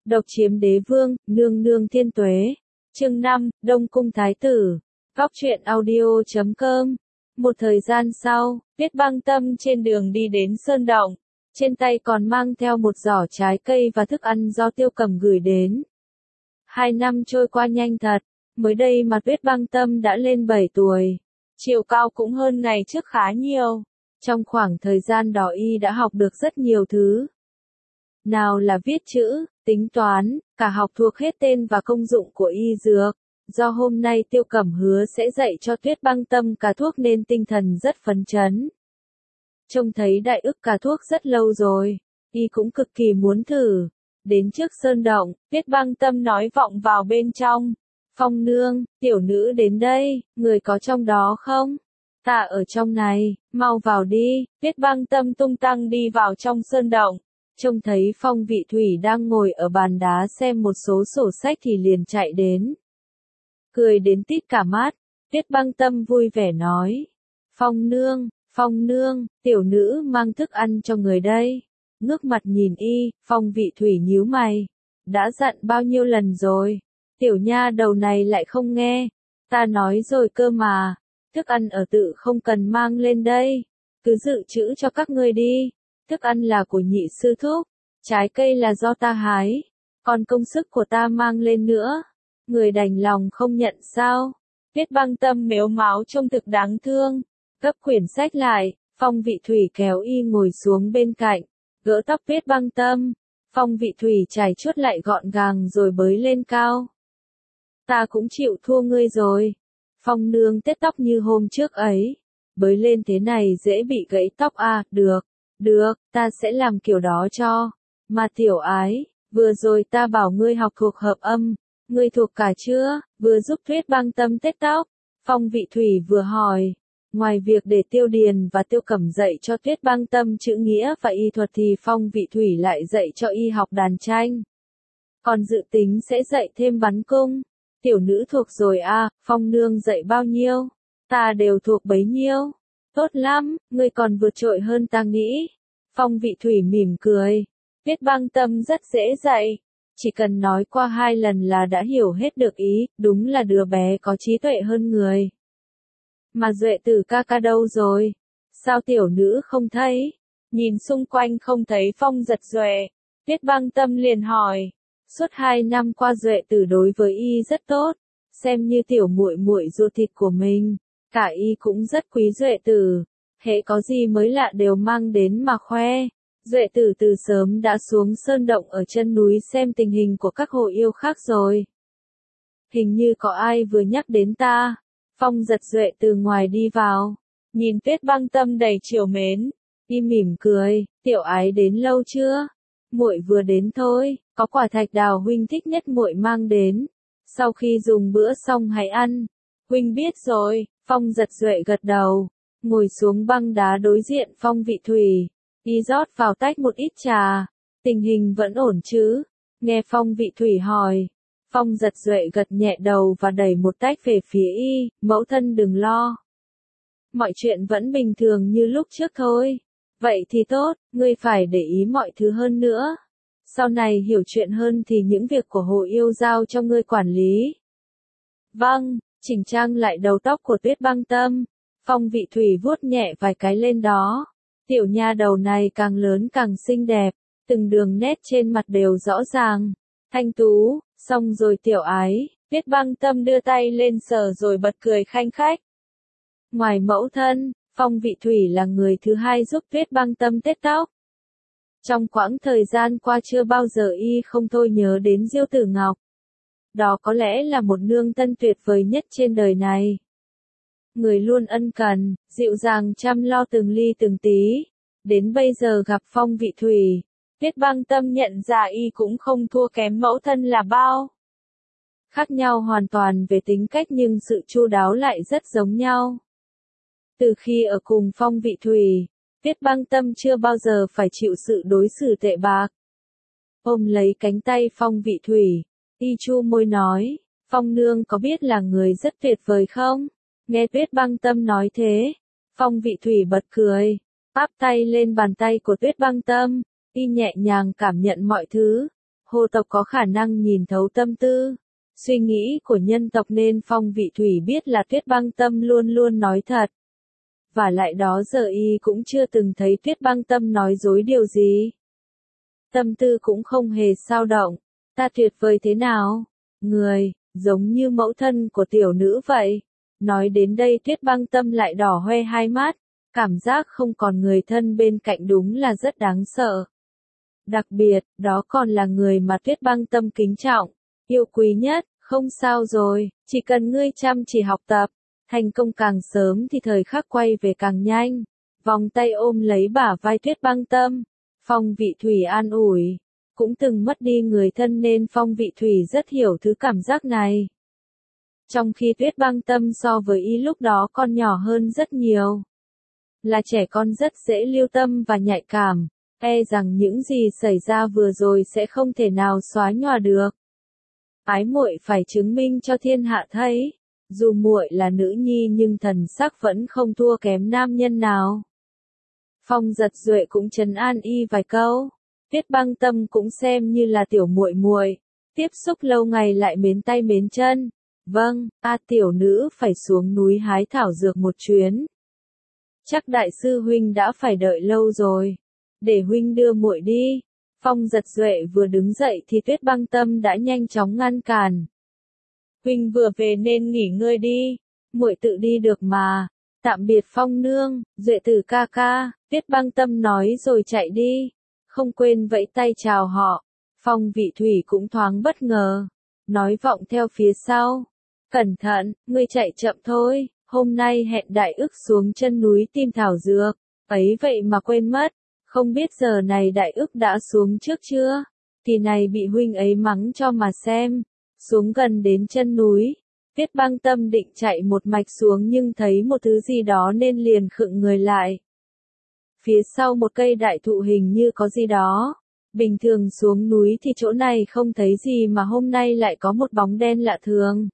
Độc chiếm đế vương, nương nương thiên tuế. Chương 5, Đông Cung Thái Tử. Góc truyện audio.com. Một thời gian sau, Tuyết Băng Tâm trên đường đi đến Sơn Động. Trên tay còn mang theo một giỏ trái cây và thức ăn do Tiêu Cẩm gửi đến. 2 năm trôi qua nhanh thật, mới đây mà Tuyết Băng Tâm đã lên 7 tuổi. Chiều cao cũng hơn ngày trước khá nhiều. Trong khoảng thời gian đó y đã học được rất nhiều thứ. Nào là viết chữ, tính toán, cả học thuộc hết tên và công dụng của y dược. Do hôm nay Tiêu Cẩm hứa sẽ dạy cho Tuyết Băng Tâm cả thuốc nên tinh thần rất phấn chấn. Trông thấy đại ức cả thuốc rất lâu rồi, y cũng cực kỳ muốn thử. Đến trước Sơn Động, Tuyết Băng Tâm nói vọng vào bên trong. Phong nương, tiểu nữ đến đây, người có trong đó không? Ta ở trong này, mau vào đi. Tuyết Băng Tâm tung tăng đi vào trong Sơn Động. Trông thấy Phong Vị Thủy đang ngồi ở bàn đá xem một số sổ sách thì liền chạy đến. Cười đến tít cả mắt, Tuyết Băng Tâm vui vẻ nói. Phong nương, tiểu nữ mang thức ăn cho người đây. Ngước mặt nhìn y, Phong Vị Thủy nhíu mày. Đã dặn bao nhiêu lần rồi, tiểu nha đầu này lại không nghe. Ta nói rồi cơ mà, thức ăn ở tự không cần mang lên đây. Cứ dự trữ cho các ngươi đi. Thức ăn là của nhị sư thúc, trái cây là do ta hái, còn công sức của ta mang lên nữa. Người đành lòng không nhận sao? Tuyết Băng Tâm mếu máo trông thực đáng thương. Gấp quyển sách lại, Phong Vị Thủy kéo y ngồi xuống bên cạnh, gỡ tóc Tuyết Băng Tâm. Phong Vị Thủy chải chuốt lại gọn gàng rồi bới lên cao. Ta cũng chịu thua ngươi rồi. Phong nương tết tóc như hôm trước ấy, bới lên thế này dễ bị gãy tóc à? Được, ta sẽ làm kiểu đó cho. Mà tiểu ái, vừa rồi ta bảo ngươi học thuộc hợp âm, ngươi thuộc cả chưa? Vừa giúp Tuyết Băng Tâm tết tóc, Phong Vị Thủy vừa hỏi. Ngoài việc để Tiêu Điền và Tiêu Cẩm dạy cho Tuyết Băng Tâm chữ nghĩa và y thuật thì Phong Vị Thủy lại dạy cho y học đàn tranh. Còn dự tính sẽ dạy thêm bắn cung. Tiểu nữ thuộc rồi à? Phong nương dạy bao nhiêu? Ta đều thuộc bấy nhiêu. Tốt lắm, ngươi còn vượt trội hơn ta nghĩ. Phong Vị Thủy mỉm cười. Tuyết Băng Tâm rất dễ dạy. Chỉ cần nói qua 2 lần là đã hiểu hết được ý, đúng là đứa bé có trí tuệ hơn người. Mà Duệ Tử ca ca đâu rồi? Sao tiểu nữ không thấy? Nhìn xung quanh không thấy Phong Giật Duệ. Tuyết Băng Tâm liền hỏi. Suốt 2 năm qua Duệ Tử đối với y rất tốt, xem như tiểu muội muội ruột thịt của mình. Cả y cũng rất quý Duệ Tử, hễ có gì mới lạ đều mang đến mà khoe. Duệ Tử từ sớm đã xuống Sơn Động ở chân núi xem tình hình của các hồ yêu khác rồi. Hình như có ai vừa nhắc đến ta. Phong Giật Duệ từ ngoài đi vào, nhìn Tuyết Băng Tâm đầy trìu mến, y mỉm cười, tiểu ái đến lâu chưa? Muội vừa đến thôi, có quả thạch đào huynh thích nhất muội mang đến. Sau khi dùng bữa xong hãy ăn. Huynh biết rồi. Phong Giật Duệ gật đầu, ngồi xuống băng đá đối diện Phong Vị Thủy, y rót vào tách một ít trà. Tình hình vẫn ổn chứ? Nghe Phong Vị Thủy hỏi, Phong Giật Duệ gật nhẹ đầu và đẩy một tách về phía y, mẫu thân đừng lo. Mọi chuyện vẫn bình thường như lúc trước thôi. Vậy thì tốt, ngươi phải để ý mọi thứ hơn nữa. Sau này hiểu chuyện hơn thì những việc của hồ yêu giao cho ngươi quản lý. Vâng. Chỉnh trang lại đầu tóc của Tuyết Băng Tâm, Phong Vị Thủy vuốt nhẹ vài cái lên đó. Tiểu nha đầu này càng lớn càng xinh đẹp, từng đường nét trên mặt đều rõ ràng, thanh tú. Xong rồi tiểu ái, Tuyết Băng Tâm đưa tay lên sờ rồi bật cười khanh khách. Ngoài mẫu thân, Phong Vị Thủy là người thứ hai giúp Tuyết Băng Tâm tết tóc. Trong quãng thời gian qua chưa bao giờ y không thôi nhớ đến Diêu Tử Ngọc. Đó có lẽ là một nương thân tuyệt vời nhất trên đời này. Người luôn ân cần, dịu dàng chăm lo từng ly từng tí. Đến bây giờ gặp Phong Vị Thủy, Tuyết Băng Tâm nhận ra y cũng không thua kém mẫu thân là bao. Khác nhau hoàn toàn về tính cách nhưng sự chu đáo lại rất giống nhau. Từ khi ở cùng Phong Vị Thủy, Tuyết Băng Tâm chưa bao giờ phải chịu sự đối xử tệ bạc. Ôm lấy cánh tay Phong Vị Thủy, y chu môi nói, Phong nương có biết là người rất tuyệt vời không? Nghe Tuyết Băng Tâm nói thế, Phong Vị Thủy bật cười, áp tay lên bàn tay của Tuyết Băng Tâm, y nhẹ nhàng cảm nhận mọi thứ. Hồ tộc có khả năng nhìn thấu tâm tư, suy nghĩ của nhân tộc nên Phong Vị Thủy biết là Tuyết Băng Tâm luôn luôn nói thật. Và lại đó giờ y cũng chưa từng thấy Tuyết Băng Tâm nói dối điều gì. Tâm tư cũng không hề xao động. Ta tuyệt vời thế nào? Người, giống như mẫu thân của tiểu nữ vậy. Nói đến đây Tuyết Băng Tâm lại đỏ hoe hai mắt. Cảm giác không còn người thân bên cạnh đúng là rất đáng sợ. Đặc biệt, đó còn là người mà Tuyết Băng Tâm kính trọng, yêu quý nhất. Không sao rồi, chỉ cần ngươi chăm chỉ học tập, thành công càng sớm thì thời khắc quay về càng nhanh. Vòng tay ôm lấy bả vai Tuyết Băng Tâm, Phong Vị Thủy an ủi. Cũng từng mất đi người thân nên Phong Vị Thủy rất hiểu thứ cảm giác này. Trong khi Tuyết Băng Tâm so với y lúc đó còn nhỏ hơn rất nhiều. Là trẻ con rất dễ lưu tâm và nhạy cảm, e rằng những gì xảy ra vừa rồi sẽ không thể nào xóa nhòa được. Ái muội phải chứng minh cho thiên hạ thấy, dù muội là nữ nhi nhưng thần sắc vẫn không thua kém nam nhân nào. Phong Giật Duệ cũng trấn an y vài câu. Tuyết Băng Tâm cũng xem như là tiểu muội muội, tiếp xúc lâu ngày lại mến tay mến chân. Vâng, tiểu nữ phải xuống núi hái thảo dược một chuyến. Chắc đại sư huynh đã phải đợi lâu rồi, để huynh đưa muội đi. Phong Giật Duệ vừa đứng dậy thì Tuyết Băng Tâm đã nhanh chóng ngăn cản. Huynh vừa về nên nghỉ ngơi đi, muội tự đi được mà. Tạm biệt Phong nương, Duệ tử ca ca, Tuyết Băng Tâm nói rồi chạy đi, không quên vẫy tay chào họ. Phong Vị Thủy cũng thoáng bất ngờ, nói vọng theo phía sau. Cẩn thận, ngươi chạy chậm thôi, hôm nay hẹn Đại Ức xuống chân núi tìm thảo dược, ấy vậy mà quên mất. Không biết giờ này Đại Ức đã xuống trước chưa? Kỳ này bị huynh ấy mắng cho mà xem. Xuống gần đến chân núi, Tuyết Băng Tâm định chạy một mạch xuống nhưng thấy một thứ gì đó nên liền khựng người lại. Phía sau một cây đại thụ hình như có gì đó. Bình thường xuống núi thì chỗ này không thấy gì mà hôm nay lại có một bóng đen lạ thường.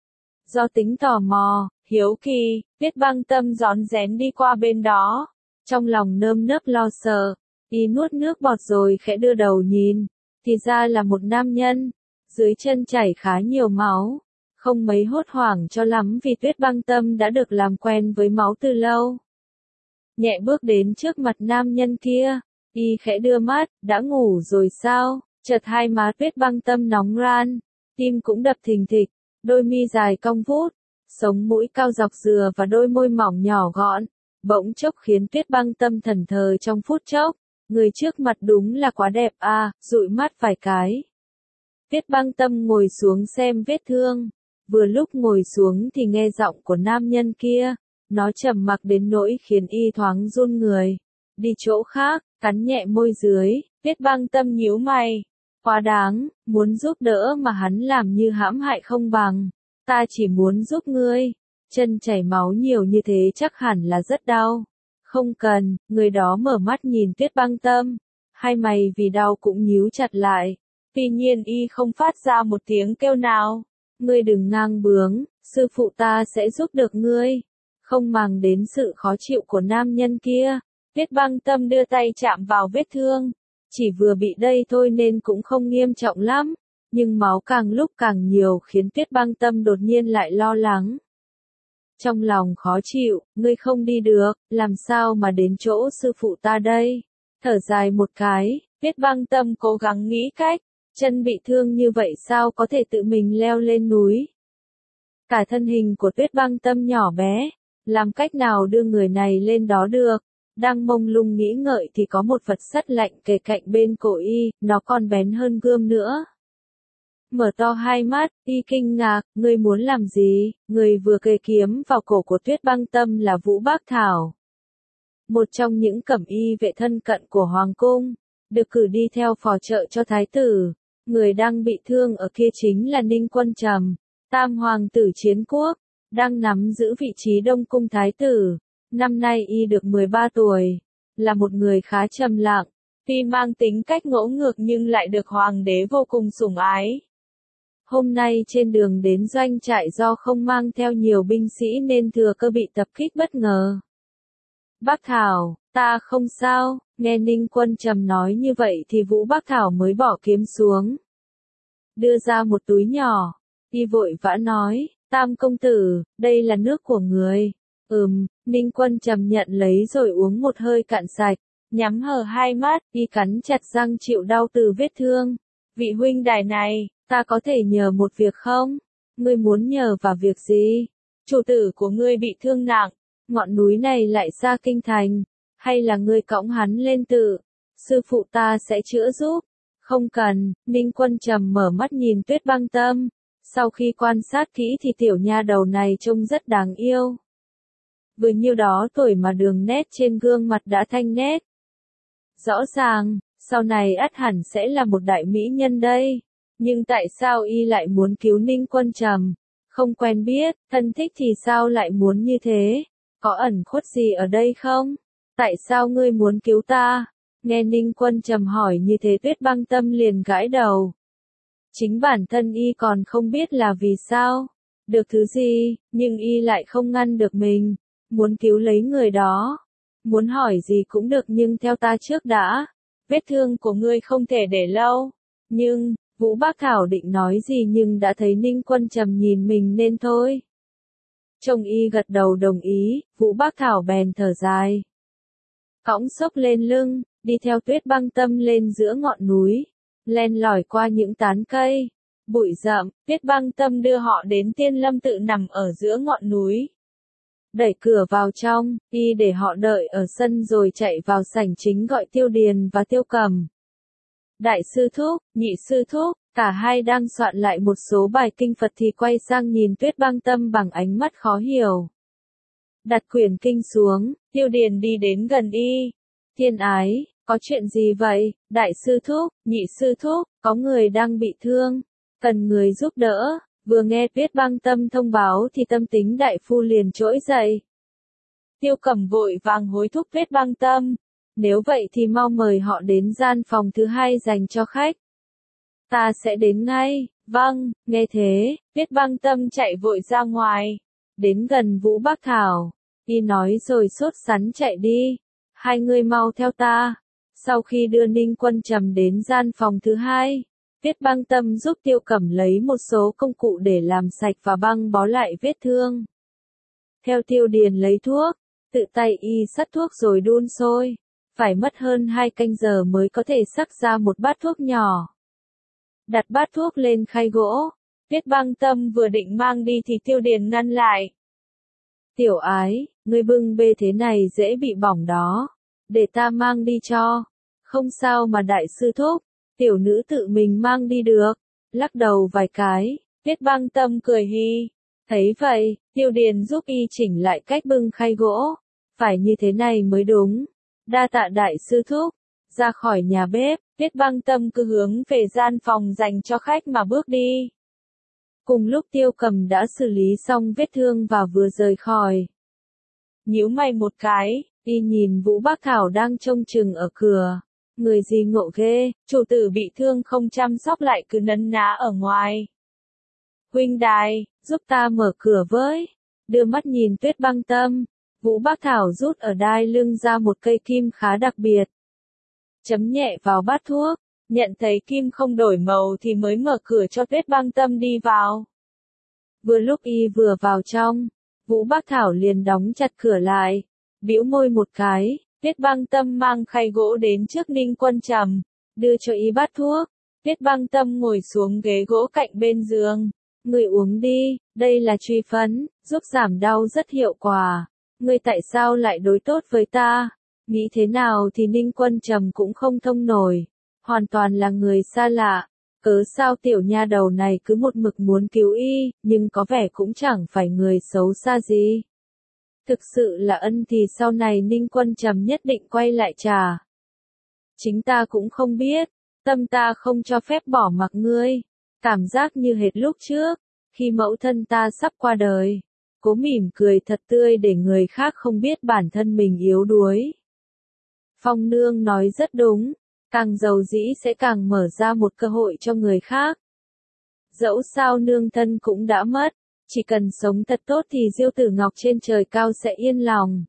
Do tính tò mò, hiếu kỳ, Tuyết Băng Tâm rón rén đi qua bên đó. Trong lòng nơm nớp lo sợ, y nuốt nước bọt rồi khẽ đưa đầu nhìn, thì ra là một nam nhân, dưới chân chảy khá nhiều máu, không mấy hốt hoảng cho lắm vì Tuyết Băng Tâm đã được làm quen với máu từ lâu. Nhẹ bước đến trước mặt nam nhân kia, y khẽ đưa mắt, đã ngủ rồi sao? Chợt hai má Tuyết Băng Tâm nóng ran, tim cũng đập thình thịch, đôi mi dài cong vút, sống mũi cao dọc dừa và đôi môi mỏng nhỏ gọn. Bỗng chốc khiến Tuyết Băng Tâm thẫn thờ trong phút chốc, người trước mặt đúng là quá đẹp dụi mắt vài cái. Tuyết Băng Tâm ngồi xuống xem vết thương, vừa lúc ngồi xuống thì nghe giọng của nam nhân kia, nó trầm mặc đến nỗi khiến y thoáng run người. Đi chỗ khác, cắn nhẹ môi dưới, Tuyết Băng Tâm nhíu mày, quá đáng, muốn giúp đỡ mà hắn làm như hãm hại không bằng, ta chỉ muốn giúp ngươi. Chân chảy máu nhiều như thế chắc hẳn là rất đau. Không cần, người đó mở mắt nhìn Tuyết Băng Tâm. Hai mày vì đau cũng nhíu chặt lại. Tuy nhiên y không phát ra một tiếng kêu nào. Ngươi đừng ngang bướng, sư phụ ta sẽ giúp được ngươi. Không màng đến sự khó chịu của nam nhân kia. Tuyết Băng Tâm đưa tay chạm vào vết thương. Chỉ vừa bị đây thôi nên cũng không nghiêm trọng lắm. Nhưng máu càng lúc càng nhiều khiến Tuyết Băng Tâm đột nhiên lại lo lắng. Trong lòng khó chịu, ngươi không đi được, làm sao mà đến chỗ sư phụ ta đây? Thở dài một cái, Tuyết Băng Tâm cố gắng nghĩ cách, chân bị thương như vậy sao có thể tự mình leo lên núi? Cả thân hình của Tuyết Băng Tâm nhỏ bé, làm cách nào đưa người này lên đó được? Đang mông lung nghĩ ngợi thì có một vật sắt lạnh kề cạnh bên cổ y, nó còn bén hơn gươm nữa. Mở to hai mắt, y kinh ngạc, ngươi muốn làm gì? Người vừa kề kiếm vào cổ của Tuyết Băng Tâm là Vũ Bác Thảo. Một trong những cẩm y vệ thân cận của Hoàng Cung, được cử đi theo phò trợ cho Thái tử. Người đang bị thương ở kia chính là Ninh Quân Trầm, Tam Hoàng tử Chiến Quốc, đang nắm giữ vị trí Đông Cung Thái tử. Năm nay y được 13 tuổi, là một người khá trầm lặng, tuy mang tính cách ngỗ ngược nhưng lại được Hoàng đế vô cùng sủng ái. Hôm nay trên đường đến doanh trại do không mang theo nhiều binh sĩ nên thừa cơ bị tập kích bất ngờ. Bác Thảo, ta không sao, nghe Ninh Quân Trầm nói như vậy thì Vũ Bác Thảo mới bỏ kiếm xuống. đưa ra một túi nhỏ. Y vội vã nói, Tam công tử, đây là nước của người. Ninh Quân Trầm nhận lấy rồi uống một hơi cạn sạch, nhắm hờ hai mắt, y cắn chặt răng chịu đau từ vết thương. Vị huynh đài này, ta có thể nhờ một việc không? Ngươi muốn nhờ vào việc gì? Chủ tử của ngươi bị thương nặng, ngọn núi này lại xa kinh thành, hay là ngươi cõng hắn lên tự? Sư phụ ta sẽ chữa giúp. Không cần, Ninh Quân Trầm mở mắt nhìn Tuyết Băng Tâm. Sau khi quan sát kỹ thì tiểu nha đầu này trông rất đáng yêu. Vừa nhiêu đó tuổi mà đường nét trên gương mặt đã thanh nét. Rõ ràng, sau này ắt hẳn sẽ là một đại mỹ nhân đây. Nhưng tại sao y lại muốn cứu Ninh Quân Trầm? Không quen biết, thân thích thì sao lại muốn như thế? Có ẩn khuất gì ở đây không? Tại sao ngươi muốn cứu ta? Nghe Ninh Quân Trầm hỏi như thế Tuyết Băng Tâm liền gãi đầu. Chính bản thân y còn không biết là vì sao, được thứ gì, nhưng y lại không ngăn được mình, muốn cứu lấy người đó. Muốn hỏi gì cũng được nhưng theo ta trước đã, vết thương của ngươi không thể để lâu. Nhưng, Vũ Bác Thảo định nói gì nhưng đã thấy Ninh Quân Trầm nhìn mình nên thôi. Trông y gật đầu đồng ý, Vũ Bác Thảo bèn thở dài. Cõng xốc lên lưng, đi theo Tuyết Băng Tâm lên giữa ngọn núi, len lỏi qua những tán cây, bụi rậm, Tuyết Băng Tâm đưa họ đến Tiên Lâm tự nằm ở giữa ngọn núi. Đẩy cửa vào trong, y để họ đợi ở sân rồi chạy vào sảnh chính gọi Tiêu Điền và Tiêu Cầm. Đại sư thúc, nhị sư thúc, cả hai đang soạn lại một số bài kinh Phật thì quay sang nhìn Tuyết Băng Tâm bằng ánh mắt khó hiểu. Đặt quyển kinh xuống, Tiêu Điền đi đến gần y. Thiên ái, có chuyện gì vậy? Đại sư thúc, nhị sư thúc, có người đang bị thương, cần người giúp đỡ. Vừa nghe Tuyết Băng Tâm thông báo thì tâm tính đại phu liền trỗi dậy. Tiêu Cầm vội vàng hối thúc Tuyết Băng Tâm. Nếu vậy thì mau mời họ đến gian phòng thứ hai dành cho khách. Ta sẽ đến ngay. Vâng, nghe thế, Tuyết Băng Tâm chạy vội ra ngoài. Đến gần Vũ Bác Thảo. Y nói rồi sốt sắng chạy đi. Hai người mau theo ta. Sau khi đưa Ninh Quân Trầm đến gian phòng thứ hai, Tuyết Băng Tâm giúp Tiêu Cẩm lấy một số công cụ để làm sạch và băng bó lại vết thương. Theo Tiêu Điền lấy thuốc, tự tay y sắt thuốc rồi đun sôi. Phải mất hơn 2 canh giờ mới có thể xắc ra một bát thuốc nhỏ. Đặt bát thuốc lên khay gỗ, Tuyết Băng Tâm vừa định mang đi thì Tiêu Điền ngăn lại. Tiểu ái, ngươi bưng bê thế này dễ bị bỏng đó. Để ta mang đi cho. Không sao mà đại sư thúc, tiểu nữ tự mình mang đi được. Lắc đầu vài cái, Tuyết Băng Tâm cười hi. Thấy vậy, Tiêu Điền giúp y chỉnh lại cách bưng khay gỗ. Phải như thế này mới đúng. Đa tạ đại sư thúc. Ra khỏi nhà bếp, Tuyết Băng Tâm cứ hướng về gian phòng dành cho khách mà bước đi. Cùng lúc Tiêu Cầm đã xử lý xong vết thương và vừa rời khỏi. Nhíu mày một cái, y nhìn Vũ Bác Thảo đang trông chừng ở cửa. Người gì ngộ ghê, chủ tử bị thương không chăm sóc lại cứ nấn ná ở ngoài. Huynh đài, giúp ta mở cửa với. Đưa mắt nhìn Tuyết Băng Tâm, Vũ Bác Thảo rút ở đai lưng ra một cây kim khá đặc biệt. Chấm nhẹ vào bát thuốc, nhận thấy kim không đổi màu thì mới mở cửa cho Tuyết Băng Tâm đi vào. Vừa lúc y vừa vào trong, Vũ Bác Thảo liền đóng chặt cửa lại, bĩu môi một cái, Tuyết Băng Tâm mang khay gỗ đến trước Ninh Quân Trầm, đưa cho y bát thuốc. Tuyết Băng Tâm ngồi xuống ghế gỗ cạnh bên giường. Người uống đi, đây là truy phấn, giúp giảm đau rất hiệu quả. Ngươi tại sao lại đối tốt với ta? Nghĩ thế nào thì Ninh Quân Trầm cũng không thông nổi. Hoàn toàn là người xa lạ. Cớ sao tiểu nha đầu này cứ một mực muốn cứu y, nhưng có vẻ cũng chẳng phải người xấu xa gì. Thực sự là ân thì sau này Ninh Quân Trầm nhất định quay lại trả. Chính ta cũng không biết, tâm ta không cho phép bỏ mặc ngươi. Cảm giác như hệt lúc trước, khi mẫu thân ta sắp qua đời. Cố mỉm cười thật tươi để người khác không biết bản thân mình yếu đuối. Phong nương nói rất đúng, càng giàu dĩ sẽ càng mở ra một cơ hội cho người khác. Dẫu sao nương thân cũng đã mất, chỉ cần sống thật tốt thì Diêu Tử Ngọc trên trời cao sẽ yên lòng.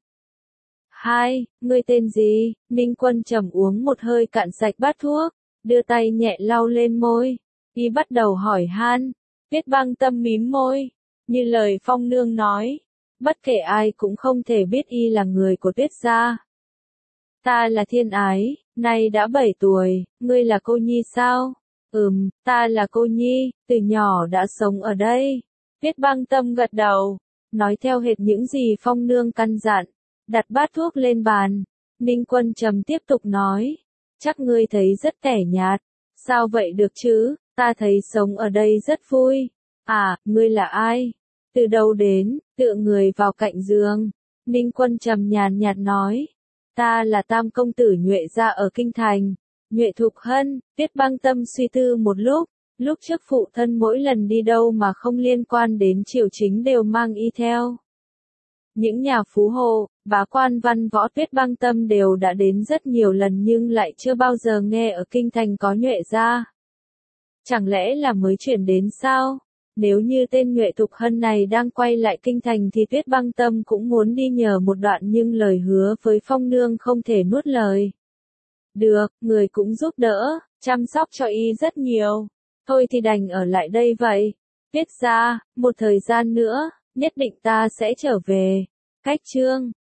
Hai, ngươi tên gì? Ninh Quân Trầm uống một hơi cạn sạch bát thuốc, đưa tay nhẹ lau lên môi. Y bắt đầu hỏi han. Tuyết Băng Tâm mím môi, như lời Phong Nương nói, bất kể ai cũng không thể biết y là người của Tuyết gia. Ta là Thiên Ái, nay đã 7 tuổi, ngươi là cô nhi sao? Ta là cô nhi, từ nhỏ đã sống ở đây. Tuyết Băng Tâm gật đầu, nói theo hệt những gì Phong Nương căn dặn, đặt bát thuốc lên bàn. Ninh Quân Trầm tiếp tục nói, chắc ngươi thấy rất tẻ nhạt, sao vậy được chứ, ta thấy sống ở đây rất vui. À, ngươi là ai? Từ đâu đến? Tựa người vào cạnh giường. Ninh Quân Trầm nhàn nhạt nói, ta là Tam công tử Nhuệ gia ở kinh thành, Nhuệ Thục Hân. Tuyết Băng Tâm suy tư một lúc trước phụ thân mỗi lần đi đâu mà không liên quan đến triều chính đều mang y theo. Những nhà phú hộ, bá quan văn võ Tuyết Băng Tâm đều đã đến rất nhiều lần nhưng lại chưa bao giờ nghe ở kinh thành có Nhuệ gia. Chẳng lẽ là mới chuyển đến sao? Nếu như tên Nhuệ Thục Hân này đang quay lại kinh thành thì Tuyết Băng Tâm cũng muốn đi nhờ một đoạn nhưng lời hứa với Phong Nương không thể nuốt lời. Được, người cũng giúp đỡ, chăm sóc cho y rất nhiều. Thôi thì đành ở lại đây vậy. Tuyết gia, một thời gian nữa, nhất định ta sẽ trở về. Cách chương